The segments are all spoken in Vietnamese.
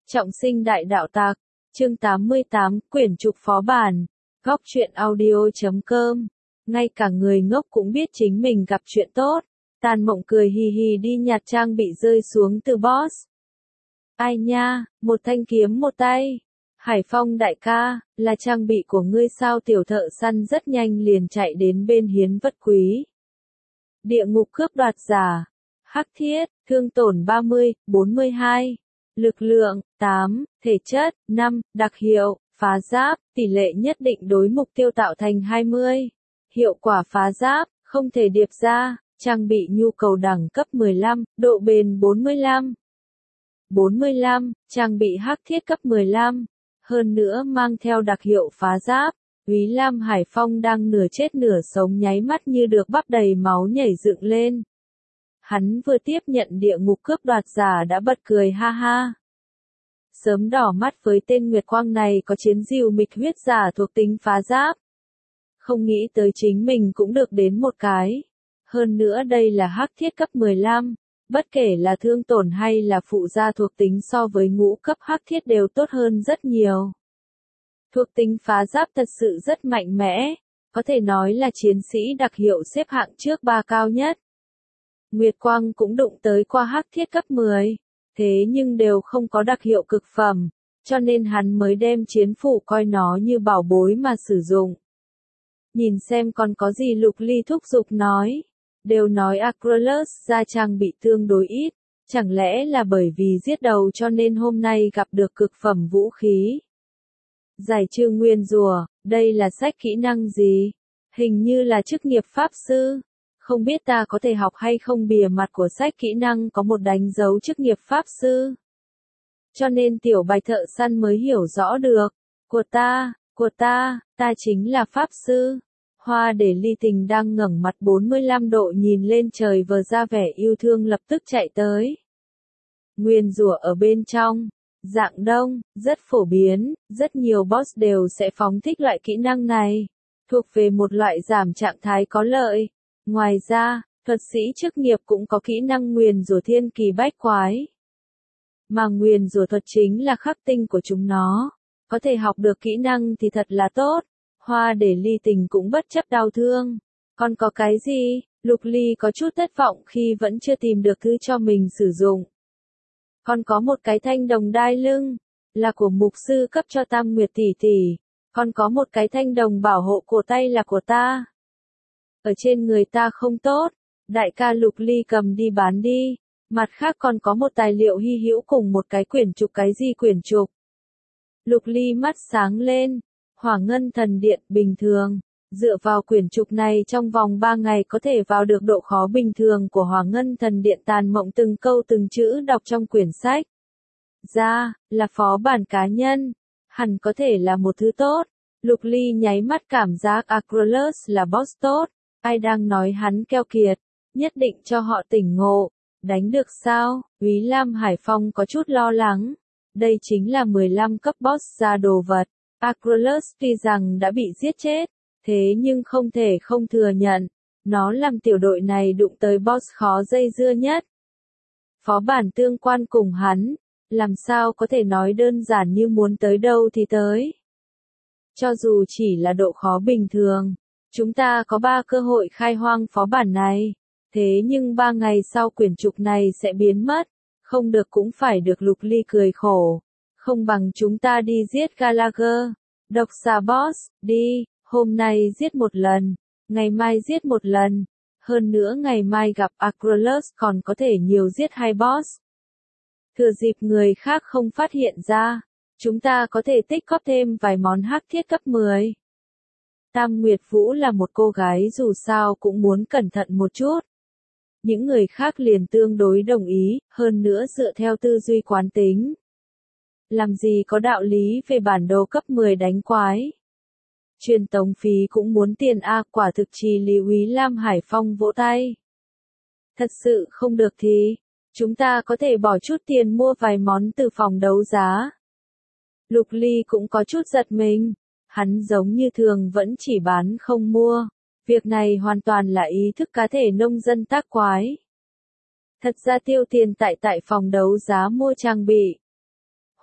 Trọng sinh đại đạo tặc, chương 88, quyển trục phó bản, góc truyện audio.com. Ngay cả người ngốc cũng biết chính mình gặp chuyện tốt. Tàn Mộng cười hì hì đi nhặt trang bị rơi xuống từ boss. Ai nha, một thanh kiếm một tay. Hải Phong đại ca, là trang bị của ngươi sao? Tiểu thợ săn rất nhanh liền chạy đến bên hiến vật quý. Địa ngục cướp đoạt giả. Hắc thiết, thương tổn 30, 42. Lực lượng, 8, thể chất, 5, đặc hiệu, phá giáp, tỷ lệ nhất định đối mục tiêu tạo thành 20. Hiệu quả phá giáp, không thể điệp ra, trang bị nhu cầu đẳng cấp 15, độ bền 45. 45, trang bị hắc thiết cấp 15. Hơn nữa mang theo đặc hiệu phá giáp, Úy Lam Hải Phong đang nửa chết nửa sống nháy mắt như được bắp đầy máu nhảy dựng lên. Hắn vừa tiếp nhận địa ngục cướp đoạt giả đã bật cười ha ha. Sớm đỏ mắt với tên Nguyệt Quang này có chiến diều mịch huyết giả thuộc tính phá giáp. Không nghĩ tới chính mình cũng được đến một cái. Hơn nữa đây là hắc thiết cấp 15. Bất kể là thương tổn hay là phụ gia thuộc tính so với ngũ cấp hắc thiết đều tốt hơn rất nhiều. Thuộc tính phá giáp thật sự rất mạnh mẽ. Có thể nói là chiến sĩ đặc hiệu xếp hạng trước 3 cao nhất. Nguyệt Quang cũng đụng tới qua hắc thiết cấp 10, thế nhưng đều không có đặc hiệu cực phẩm, cho nên hắn mới đem chiến phủ coi nó như bảo bối mà sử dụng. Nhìn xem còn có gì, Lục Ly thúc giục nói. Đều nói Acrolus ra trang bị tương đối ít, chẳng lẽ là bởi vì giết đầu cho nên hôm nay gặp được cực phẩm vũ khí. Giải trừ nguyên rùa, đây là sách kỹ năng gì? Hình như là chức nghiệp pháp sư. Không biết ta có thể học hay không, bìa mặt của sách kỹ năng có một đánh dấu chức nghiệp pháp sư. Cho nên tiểu bạch thợ săn mới hiểu rõ được. Của ta chính là pháp sư. Hoa để ly tình đang ngẩng mặt 45 độ nhìn lên trời vờ ra vẻ yêu thương lập tức chạy tới. Nguyên rủa ở bên trong. Dạng đông, rất phổ biến, rất nhiều boss đều sẽ phóng thích loại kỹ năng này. Thuộc về một loại giảm trạng thái có lợi. Ngoài ra, thuật sĩ chức nghiệp cũng có kỹ năng nguyền rủa thiên kỳ bách quái. Mà nguyền rủa thuật chính là khắc tinh của chúng nó. Có thể học được kỹ năng thì thật là tốt. Hoa để ly tình cũng bất chấp đau thương. Còn có cái gì? Lục Ly có chút thất vọng khi vẫn chưa tìm được thứ cho mình sử dụng. Còn có một cái thanh đồng đai lưng, là của mục sư cấp cho Tam Nguyệt tỷ tỷ. Còn có một cái thanh đồng bảo hộ cổ tay là của ta. Ở trên người ta không tốt, đại ca. Lục Ly cầm đi bán đi. Mặt khác còn có một tài liệu hy hữu cùng một cái quyển trục. Cái gì quyển trục? Lục Ly mắt sáng lên. Hỏa ngân thần điện bình thường. Dựa vào quyển trục này trong vòng 3 ngày có thể vào được độ khó bình thường của Hỏa ngân thần điện. Tàn Mộng từng câu từng chữ đọc trong quyển sách. Ra, là phó bản cá nhân. Hẳn có thể là một thứ tốt. Lục Ly nháy mắt cảm giác Acrolus là boss tốt. Ai đang nói hắn keo kiệt, nhất định cho họ tỉnh ngộ. Đánh được sao? Úy Lam Hải Phong có chút lo lắng. Đây chính là 15 cấp boss ra đồ vật. Acrolus tuy rằng đã bị giết chết, thế nhưng không thể không thừa nhận, nó làm tiểu đội này đụng tới boss khó dây dưa nhất. Phó bản tương quan cùng hắn, làm sao có thể nói đơn giản như muốn tới đâu thì tới. Cho dù chỉ là độ khó bình thường, chúng ta có 3 cơ hội khai hoang phó bản này, thế nhưng 3 ngày sau quyển trục này sẽ biến mất, không được cũng phải được. Lục Ly cười khổ. Không bằng chúng ta đi giết Gallagher, độc xà boss, đi, hôm nay giết một lần, ngày mai giết một lần, hơn nữa ngày mai gặp Acrolus còn có thể nhiều giết 2 boss. Thừa dịp người khác không phát hiện ra, chúng ta có thể tích góp thêm vài món hắc thiết cấp 10. Tam Nguyệt Vũ là một cô gái dù sao cũng muốn cẩn thận một chút. Những người khác liền tương đối đồng ý, hơn nữa dựa theo tư duy quán tính. Làm gì có đạo lý về bản đồ cấp 10 đánh quái. Truyền tống phí cũng muốn tiền a, quả thực trì lý. Úy Lam Hải Phong vỗ tay. Thật sự không được thì, chúng ta có thể bỏ chút tiền mua vài món từ phòng đấu giá. Lục Ly cũng có chút giật mình. Hắn giống như thường vẫn chỉ bán không mua. Việc này hoàn toàn là ý thức cá thể nông dân tác quái. Thật ra tiêu tiền tại phòng đấu giá mua trang bị.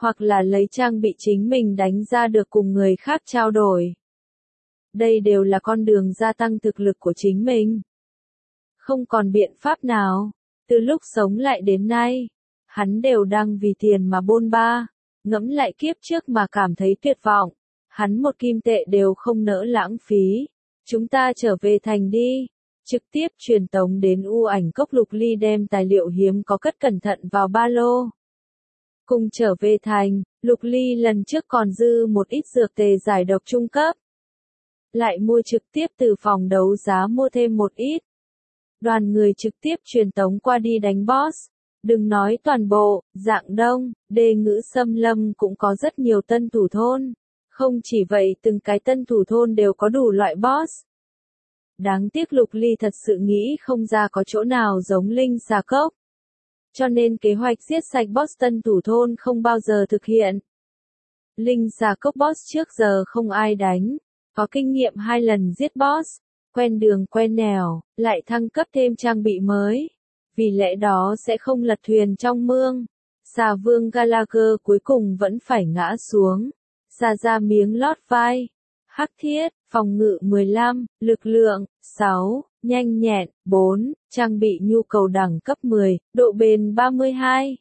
hoặc là lấy trang bị chính mình đánh ra được cùng người khác trao đổi. Đây đều là con đường gia tăng thực lực của chính mình. Không còn biện pháp nào, từ lúc sống lại đến nay, hắn đều đang vì tiền mà bôn ba, ngẫm lại kiếp trước mà cảm thấy tuyệt vọng, hắn một kim tệ đều không nỡ lãng phí. Chúng ta trở về thành đi. Trực tiếp truyền tống đến U Ảnh Cốc. Lục Ly đem tài liệu hiếm có cất cẩn thận vào ba lô. Cùng trở về thành, Lục Ly lần trước còn dư một ít dược tề giải độc trung cấp. Lại mua trực tiếp từ phòng đấu giá mua thêm một ít. Đoàn người trực tiếp truyền tống qua đi đánh boss. Đừng nói toàn bộ, Dạng Đông, Đê Ngữ Xâm Lâm cũng có rất nhiều tân thủ thôn. Không chỉ vậy từng cái tân thủ thôn đều có đủ loại boss. Đáng tiếc Lục Ly thật sự nghĩ không ra có chỗ nào giống Linh Xà Cốc. Cho nên kế hoạch giết sạch boss tân thủ thôn không bao giờ thực hiện. Linh Xà Cốc boss trước giờ không ai đánh. Có kinh nghiệm 2 lần giết boss. Quen đường quen nẻo, lại thăng cấp thêm trang bị mới. Vì lẽ đó sẽ không lật thuyền trong mương. Xà Vương Gallagher cuối cùng vẫn phải ngã xuống. Xà ra miếng lót vai. Hắc thiết, phòng ngự 15, lực lượng 6, nhanh nhẹn 4, trang bị nhu cầu đẳng cấp 10, độ bền 32.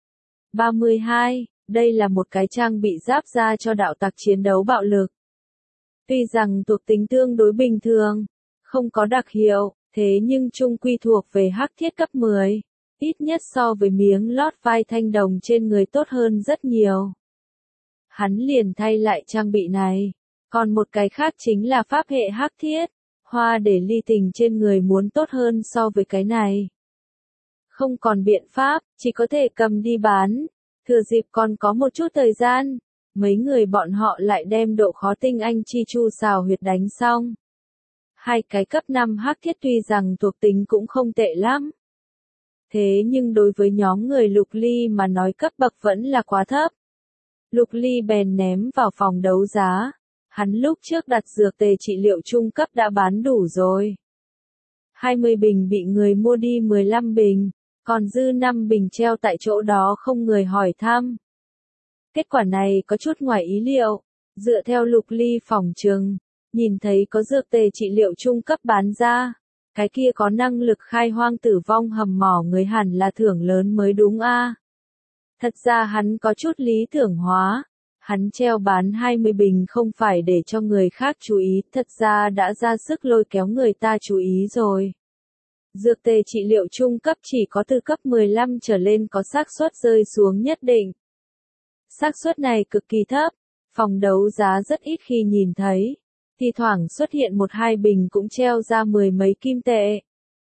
32, đây là một cái trang bị giáp da cho đạo tặc chiến đấu bạo lực. Tuy rằng thuộc tính tương đối bình thường, không có đặc hiệu, thế nhưng chung quy thuộc về hắc thiết cấp 10, ít nhất so với miếng lót vai thanh đồng trên người tốt hơn rất nhiều. Hắn liền thay lại trang bị này. Còn một cái khác chính là pháp hệ hắc thiết, hoa để ly tình trên người muốn tốt hơn so với cái này. Không còn biện pháp, chỉ có thể cầm đi bán. Thừa dịp còn có một chút thời gian, mấy người bọn họ lại đem độ khó tinh anh chi chu xào huyệt đánh xong. 2 cái cấp 5 hắc thiết tuy rằng thuộc tính cũng không tệ lắm. Thế nhưng đối với nhóm người Lục Ly mà nói cấp bậc vẫn là quá thấp. Lục Ly bèn ném vào phòng đấu giá. Hắn lúc trước đặt dược tề trị liệu trung cấp đã bán đủ rồi. 20 bình bị người mua đi 15 bình, còn dư 5 bình treo tại chỗ đó không người hỏi thăm. Kết quả này có chút ngoài ý liệu, dựa theo Lục Ly phỏng chừng, nhìn thấy có dược tề trị liệu trung cấp bán ra, cái kia có năng lực khai hoang tử vong hầm mỏ người hẳn là thưởng lớn mới đúng a. Thật ra hắn có chút lý tưởng hóa. Hắn treo bán 20 bình không phải để cho người khác chú ý, thật ra đã ra sức lôi kéo người ta chú ý rồi. Dược tề trị liệu trung cấp chỉ có từ cấp 15 trở lên có xác suất rơi xuống nhất định. Xác suất này cực kỳ thấp, phòng đấu giá rất ít khi nhìn thấy, thi thoảng xuất hiện 1-2 bình cũng treo ra 10 mấy kim tệ.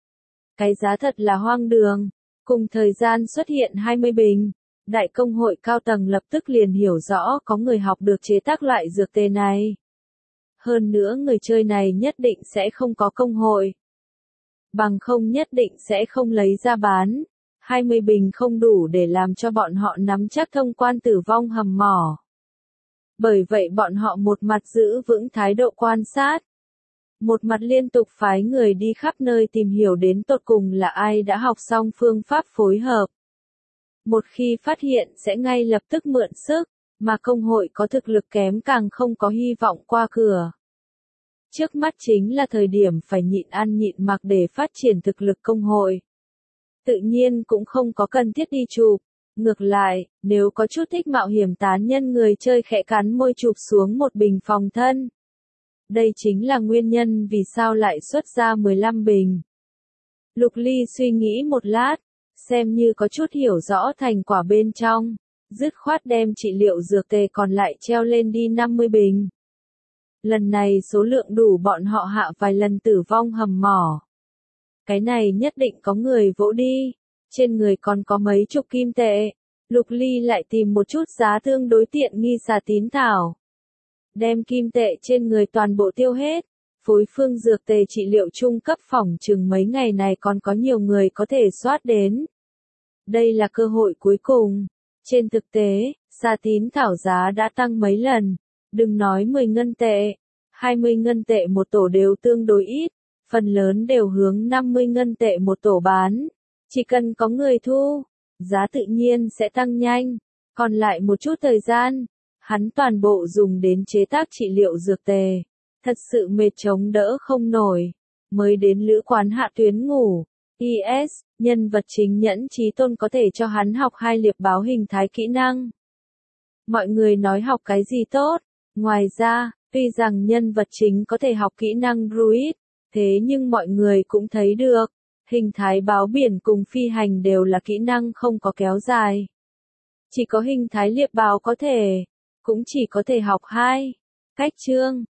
Cái giá thật là hoang đường, cùng thời gian xuất hiện 20 bình. Đại công hội cao tầng lập tức liền hiểu rõ có người học được chế tác loại dược tề này. Hơn nữa người chơi này nhất định sẽ không có công hội. Bằng không nhất định sẽ không lấy ra bán. 20 bình không đủ để làm cho bọn họ nắm chắc thông quan tử vong hầm mỏ. Bởi vậy bọn họ một mặt giữ vững thái độ quan sát. Một mặt liên tục phái người đi khắp nơi tìm hiểu đến tột cùng là ai đã học xong phương pháp phối hợp. Một khi phát hiện sẽ ngay lập tức mượn sức, mà công hội có thực lực kém càng không có hy vọng qua cửa. Trước mắt chính là thời điểm phải nhịn ăn nhịn mặc để phát triển thực lực công hội. Tự nhiên cũng không có cần thiết đi chụp. Ngược lại, nếu có chút thích mạo hiểm tán nhân người chơi khẽ cắn môi chụp xuống một bình phòng thân. Đây chính là nguyên nhân vì sao lại xuất ra 15 bình. Lục Ly suy nghĩ một lát, xem như có chút hiểu rõ thành quả bên trong, dứt khoát đem trị liệu dược tề còn lại treo lên đi 50 bình. Lần này số lượng đủ bọn họ hạ vài lần tử vong hầm mỏ. Cái này nhất định có người vỗ đi, trên người còn có mấy chục kim tệ. Lục Ly lại tìm một chút giá tương đối tiện nghi xà tín thảo. Đem kim tệ trên người toàn bộ tiêu hết. Phối phương dược tề trị liệu trung cấp phỏng chừng mấy ngày này còn có nhiều người có thể soát đến. Đây là cơ hội cuối cùng. Trên thực tế, xà tín thảo giá đã tăng mấy lần. Đừng nói 10 ngân tệ, 20 ngân tệ một tổ đều tương đối ít. Phần lớn đều hướng 50 ngân tệ một tổ bán. Chỉ cần có người thu, giá tự nhiên sẽ tăng nhanh. Còn lại một chút thời gian, hắn toàn bộ dùng đến chế tác trị liệu dược tề. Thật sự mệt chống đỡ không nổi. Mới đến lữ quán Hạ Tuyến ngủ. IS, nhân vật chính Nhẫn Chí Tôn có thể cho hắn học 2 liệp báo hình thái kỹ năng. Mọi người nói học cái gì tốt. Ngoài ra, tuy rằng nhân vật chính có thể học kỹ năng Druid, thế nhưng mọi người cũng thấy được, hình thái báo biển cùng phi hành đều là kỹ năng không có kéo dài. Chỉ có hình thái liệp báo có thể, cũng chỉ có thể học 2. Cách chương